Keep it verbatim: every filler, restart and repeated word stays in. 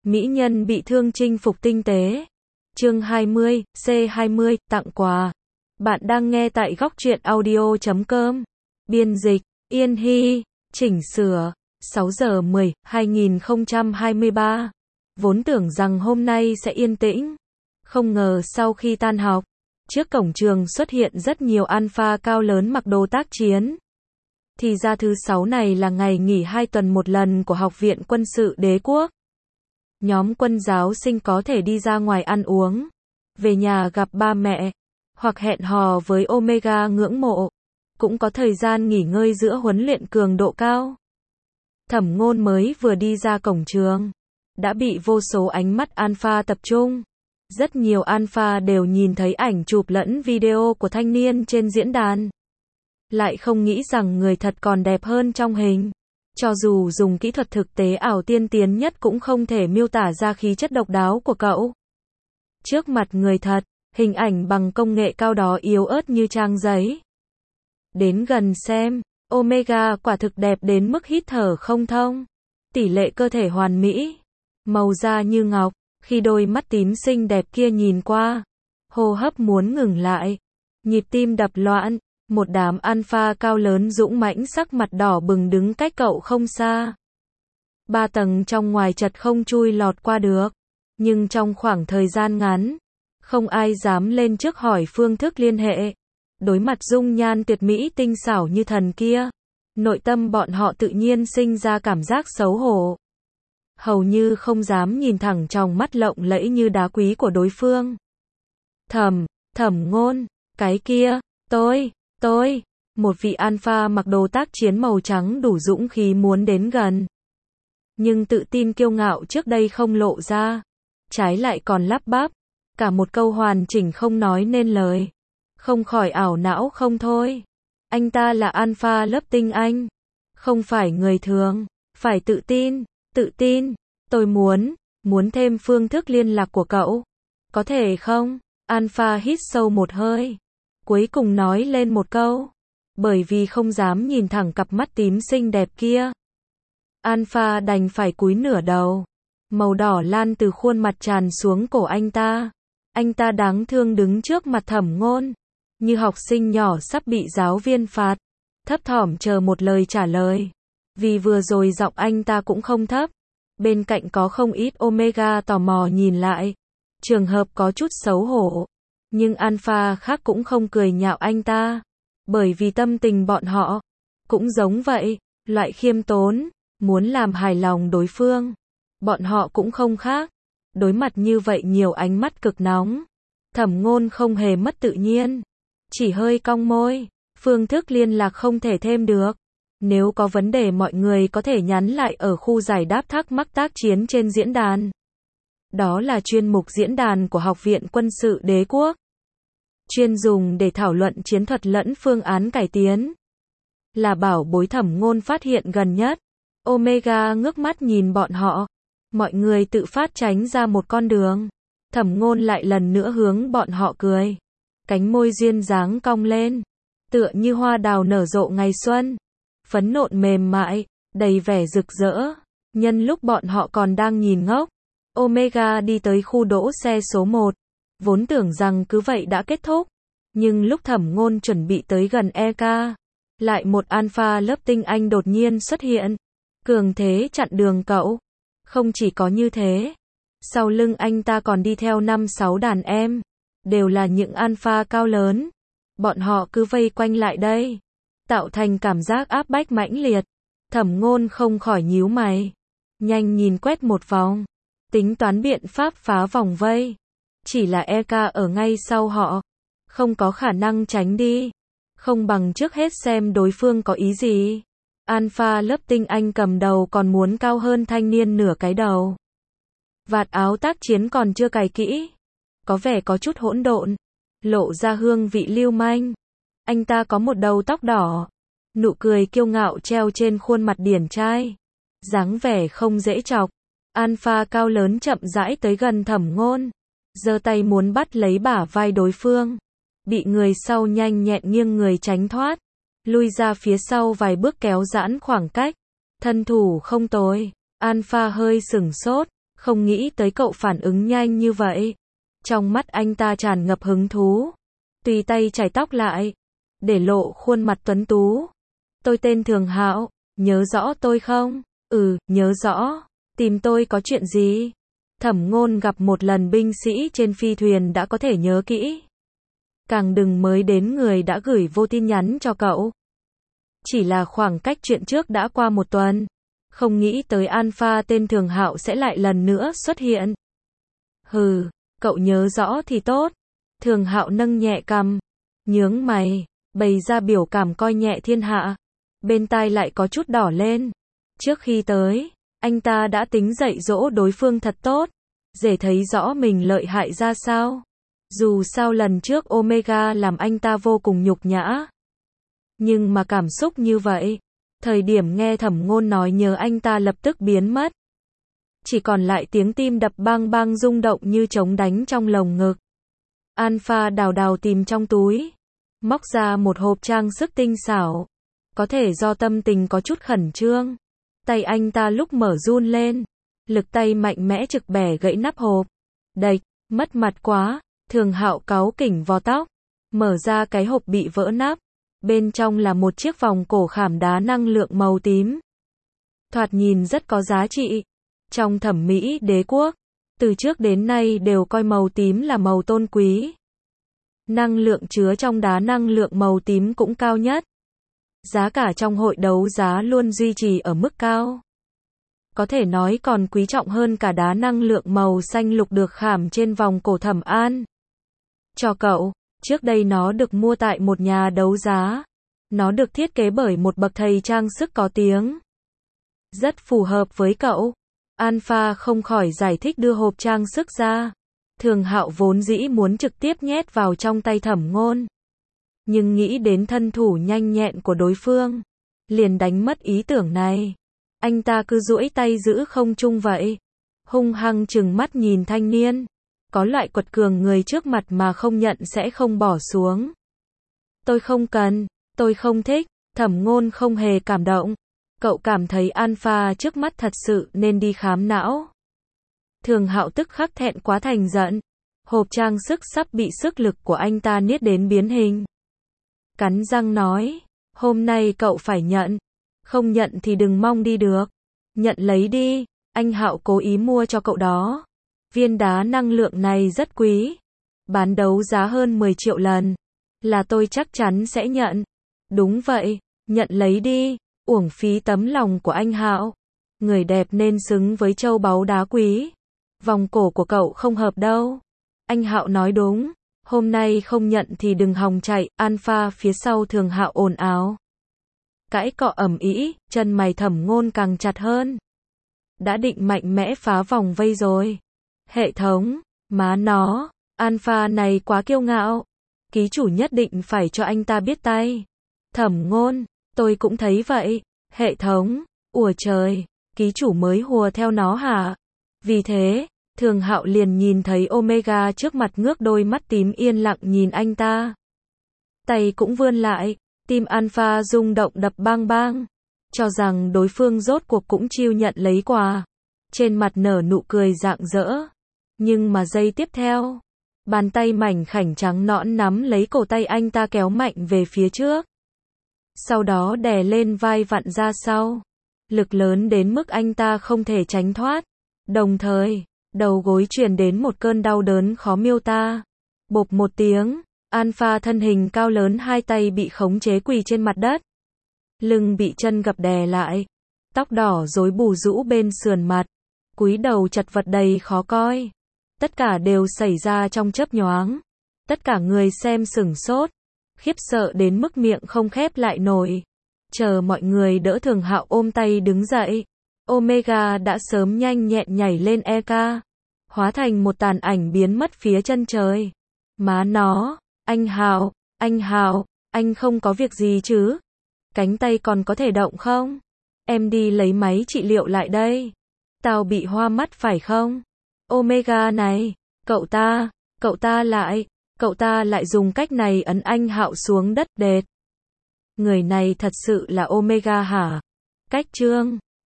Mỹ nhân bị thương chinh phục tinh tế. Chương hai mươi, C hai mươi, tặng quà. Bạn đang nghe tại góc truyện audio chấm com. Biên dịch, Yên Hy. Chỉnh sửa, sáu giờ mười, hai nghìn không trăm hai mươi ba. Vốn tưởng rằng hôm nay sẽ yên tĩnh. Không ngờ sau khi tan học, trước cổng trường xuất hiện rất nhiều alpha cao lớn mặc đồ tác chiến. Thì ra thứ sáu này là ngày nghỉ hai tuần một lần của Học viện Quân sự Đế quốc. Nhóm quân giáo sinh có thể đi ra ngoài ăn uống, về nhà gặp ba mẹ, hoặc hẹn hò với Omega ngưỡng mộ, cũng có thời gian nghỉ ngơi giữa huấn luyện cường độ cao. Thẩm Ngôn mới vừa đi ra cổng trường, đã bị vô số ánh mắt alpha tập trung. Rất nhiều alpha đều nhìn thấy ảnh chụp lẫn video của thanh niên trên diễn đàn. Lại không nghĩ rằng người thật còn đẹp hơn trong hình. Cho dù dùng kỹ thuật thực tế ảo tiên tiến nhất cũng không thể miêu tả ra khí chất độc đáo của cậu. Trước mặt người thật, hình ảnh bằng công nghệ cao đó yếu ớt như trang giấy. Đến gần xem, Omega quả thực đẹp đến mức hít thở không thông. Tỷ lệ cơ thể hoàn mỹ, màu da như ngọc, khi đôi mắt tím xinh đẹp kia nhìn qua, hô hấp muốn ngừng lại, nhịp tim đập loạn. Một đám alpha cao lớn dũng mãnh sắc mặt đỏ bừng đứng cách cậu không xa. Ba tầng trong ngoài chật không chui lọt qua được. Nhưng trong khoảng thời gian ngắn, không ai dám lên trước hỏi phương thức liên hệ. Đối mặt dung nhan tuyệt mỹ tinh xảo như thần kia, nội tâm bọn họ tự nhiên sinh ra cảm giác xấu hổ. Hầu như không dám nhìn thẳng trong mắt lộng lẫy như đá quý của đối phương. Thẩm, Thẩm Ngôn, cái kia, tôi... Tôi, một vị alpha mặc đồ tác chiến màu trắng đủ dũng khí muốn đến gần. Nhưng tự tin kiêu ngạo trước đây không lộ ra. Trái lại còn lắp bắp. Cả một câu hoàn chỉnh không nói nên lời. Không khỏi ảo não không thôi. Anh ta là alpha lớp tinh anh. Không phải người thường. Phải tự tin, tự tin. Tôi muốn, muốn thêm phương thức liên lạc của cậu. Có thể không? Alpha hít sâu một hơi. Cuối cùng nói lên một câu. Bởi vì không dám nhìn thẳng cặp mắt tím xinh đẹp kia, alpha đành phải cúi nửa đầu. Màu đỏ lan từ khuôn mặt tràn xuống cổ anh ta. Anh ta đáng thương đứng trước mặt Thẩm Ngôn, như học sinh nhỏ sắp bị giáo viên phạt, thấp thỏm chờ một lời trả lời. Vì vừa rồi giọng anh ta cũng không thấp. Bên cạnh có không ít Omega tò mò nhìn lại. Trường hợp có chút xấu hổ. Nhưng alpha khác cũng không cười nhạo anh ta. Bởi vì tâm tình bọn họ cũng giống vậy, loại khiêm tốn, muốn làm hài lòng đối phương. Bọn họ cũng không khác. Đối mặt như vậy nhiều ánh mắt cực nóng, Thẩm Ngôn không hề mất tự nhiên, chỉ hơi cong môi. Phương thức liên lạc không thể thêm được. Nếu có vấn đề mọi người có thể nhắn lại ở khu giải đáp thắc mắc tác chiến trên diễn đàn. Đó là chuyên mục diễn đàn của Học viện Quân sự Đế quốc, chuyên dùng để thảo luận chiến thuật lẫn phương án cải tiến. Là bảo bối Thẩm Ngôn phát hiện gần nhất. Omega ngước mắt nhìn bọn họ. Mọi người tự phát tránh ra một con đường. Thẩm Ngôn lại lần nữa hướng bọn họ cười. Cánh môi duyên dáng cong lên, tựa như hoa đào nở rộ ngày xuân. Phấn nộn mềm mại, đầy vẻ rực rỡ. Nhân lúc bọn họ còn đang nhìn ngốc, Omega đi tới khu đỗ xe số một. Vốn tưởng rằng cứ vậy đã kết thúc. Nhưng lúc Thẩm Ngôn chuẩn bị tới gần e ca, lại một alpha lớp tinh anh đột nhiên xuất hiện. Cường thế chặn đường cậu. Không chỉ có như thế, sau lưng anh ta còn đi theo năm sáu đàn em. Đều là những alpha cao lớn. Bọn họ cứ vây quanh lại đây, tạo thành cảm giác áp bách mãnh liệt. Thẩm Ngôn không khỏi nhíu mày. Nhanh nhìn quét một vòng, tính toán biện pháp phá vòng vây. Chỉ là e ca ở ngay sau họ, không có khả năng tránh đi. Không bằng trước hết xem đối phương có ý gì. Alpha lớp tinh anh cầm đầu còn muốn cao hơn thanh niên nửa cái đầu. Vạt áo tác chiến còn chưa cài kỹ, có vẻ có chút hỗn độn, lộ ra hương vị lưu manh. Anh ta có một đầu tóc đỏ, nụ cười kiêu ngạo treo trên khuôn mặt điển trai, dáng vẻ không dễ chọc. Alpha cao lớn chậm rãi tới gần Thẩm Ngôn, giơ tay muốn bắt lấy bả vai đối phương, bị người sau nhanh nhẹn nghiêng người tránh thoát, lui ra phía sau vài bước kéo giãn khoảng cách. Thân thủ không tồi. Alpha hơi sửng sốt, Không nghĩ tới cậu phản ứng nhanh như vậy. Trong mắt anh ta tràn ngập hứng thú. Tùy tay chải tóc lại, để lộ khuôn mặt tuấn tú. Tôi tên Thường Hạo, nhớ rõ tôi không? Ừ, nhớ rõ. Tìm tôi có chuyện gì? Thẩm Ngôn gặp một lần binh sĩ trên phi thuyền đã có thể nhớ kỹ. Càng đừng mới đến người đã gửi vô tin nhắn cho cậu. Chỉ là khoảng cách chuyện trước đã qua một tuần. Không nghĩ tới Alpha tên Thường Hạo sẽ lại lần nữa xuất hiện. Hừ, cậu nhớ rõ thì tốt. Thường Hạo nâng nhẹ cằm, nhướng mày, bày ra biểu cảm coi nhẹ thiên hạ. Bên tai lại có chút đỏ lên. Trước khi tới, anh ta đã tính dạy dỗ đối phương thật tốt, để thấy rõ mình lợi hại ra sao. Dù sao lần trước Omega làm anh ta vô cùng nhục nhã. Nhưng mà cảm xúc như vậy, thời điểm nghe Thẩm Ngôn nói nhớ anh ta lập tức biến mất. Chỉ còn lại tiếng tim đập bang bang rung động như trống đánh trong lồng ngực. Alpha đào đào tìm trong túi, móc ra một hộp trang sức tinh xảo. Có thể do tâm tình có chút khẩn trương. Tay anh ta lúc mở run lên, lực tay mạnh mẽ trực bẻ gãy nắp hộp. Đạch, mất mặt quá. Thường Hạo cáu kỉnh vò tóc, mở ra cái hộp bị vỡ nắp. Bên trong là một chiếc vòng cổ khảm đá năng lượng màu tím. Thoạt nhìn rất có giá trị. Trong thẩm mỹ đế quốc, từ trước đến nay đều coi màu tím là màu tôn quý. Năng lượng chứa trong đá năng lượng màu tím cũng cao nhất. Giá cả trong hội đấu giá luôn duy trì ở mức cao. Có thể nói còn quý trọng hơn cả đá năng lượng màu xanh lục được khảm trên vòng cổ Thẩm An. Cho cậu, trước đây nó được mua tại một nhà đấu giá. Nó được thiết kế bởi một bậc thầy trang sức có tiếng. Rất phù hợp với cậu. Alpha không khỏi giải thích đưa hộp trang sức ra. Thường Hạo vốn dĩ muốn trực tiếp nhét vào trong tay Thẩm Ngôn. Nhưng nghĩ đến thân thủ nhanh nhẹn của đối phương, liền đánh mất ý tưởng này. Anh ta cứ duỗi tay giữ không trung vậy. Hung hăng trừng mắt nhìn thanh niên. Có loại quật cường người trước mặt mà không nhận sẽ không bỏ xuống. Tôi không cần, tôi không thích. Thẩm Ngôn không hề cảm động. Cậu cảm thấy Alpha trước mắt thật sự nên đi khám não. Thường Hạo tức khắc thẹn quá thành giận. Hộp trang sức sắp bị sức lực của anh ta niết đến biến hình. Cắn răng nói, hôm nay cậu phải nhận. Không nhận thì đừng mong đi được. Nhận lấy đi, anh Hạo cố ý mua cho cậu đó. Viên đá năng lượng này rất quý. Bán đấu giá hơn mười triệu lần. Là tôi chắc chắn sẽ nhận. Đúng vậy, nhận lấy đi. Uổng phí tấm lòng của anh Hạo. Người đẹp nên xứng với châu báu đá quý. Vòng cổ của cậu không hợp đâu. Anh Hạo nói đúng. Hôm nay không nhận thì đừng hòng chạy. Alpha phía sau Thường Hạo ồn ào. Cãi cọ ầm ĩ, chân mày Thẩm Ngôn càng chặt hơn. Đã định mạnh mẽ phá vòng vây rồi. Hệ thống, má nó, Alpha này quá kiêu ngạo. Ký chủ nhất định phải cho anh ta biết tay. Thẩm Ngôn, tôi cũng thấy vậy. Hệ thống, ủa trời, ký chủ mới hùa theo nó hả? Vì thế, Thường Hạo liền nhìn thấy Omega trước mặt ngước đôi mắt tím yên lặng nhìn anh ta. Tay cũng vươn lại, tim Alpha rung động đập bang bang. Cho rằng đối phương rốt cuộc cũng chiêu nhận lấy quà. Trên mặt nở nụ cười rạng rỡ. Nhưng mà giây tiếp theo, bàn tay mảnh khảnh trắng nõn nắm lấy cổ tay anh ta kéo mạnh về phía trước. Sau đó đè lên vai vặn ra sau. Lực lớn đến mức anh ta không thể tránh thoát. Đồng thời, đầu gối truyền đến một cơn đau đớn khó miêu tả. Bộp một tiếng, Alpha thân hình cao lớn hai tay bị khống chế quỳ trên mặt đất. Lưng bị chân gập đè lại. Tóc đỏ rối bù rũ bên sườn mặt. Cúi đầu chật vật đầy khó coi. Tất cả đều xảy ra trong chớp nhoáng. Tất cả người xem sửng sốt. Khiếp sợ đến mức miệng không khép lại nổi. Chờ mọi người đỡ Thường Hạo ôm tay đứng dậy. Omega đã sớm nhanh nhẹn nhảy lên e ca. Hóa thành một tàn ảnh biến mất phía chân trời. Má nó, anh Hạo, anh Hạo, anh không có việc gì chứ? Cánh tay còn có thể động không? Em đi lấy máy trị liệu lại đây. Tao bị hoa mắt phải không? Omega này, cậu ta, cậu ta lại, cậu ta lại dùng cách này ấn anh Hạo xuống đất đệt. Người này thật sự là Omega hả? Cách chương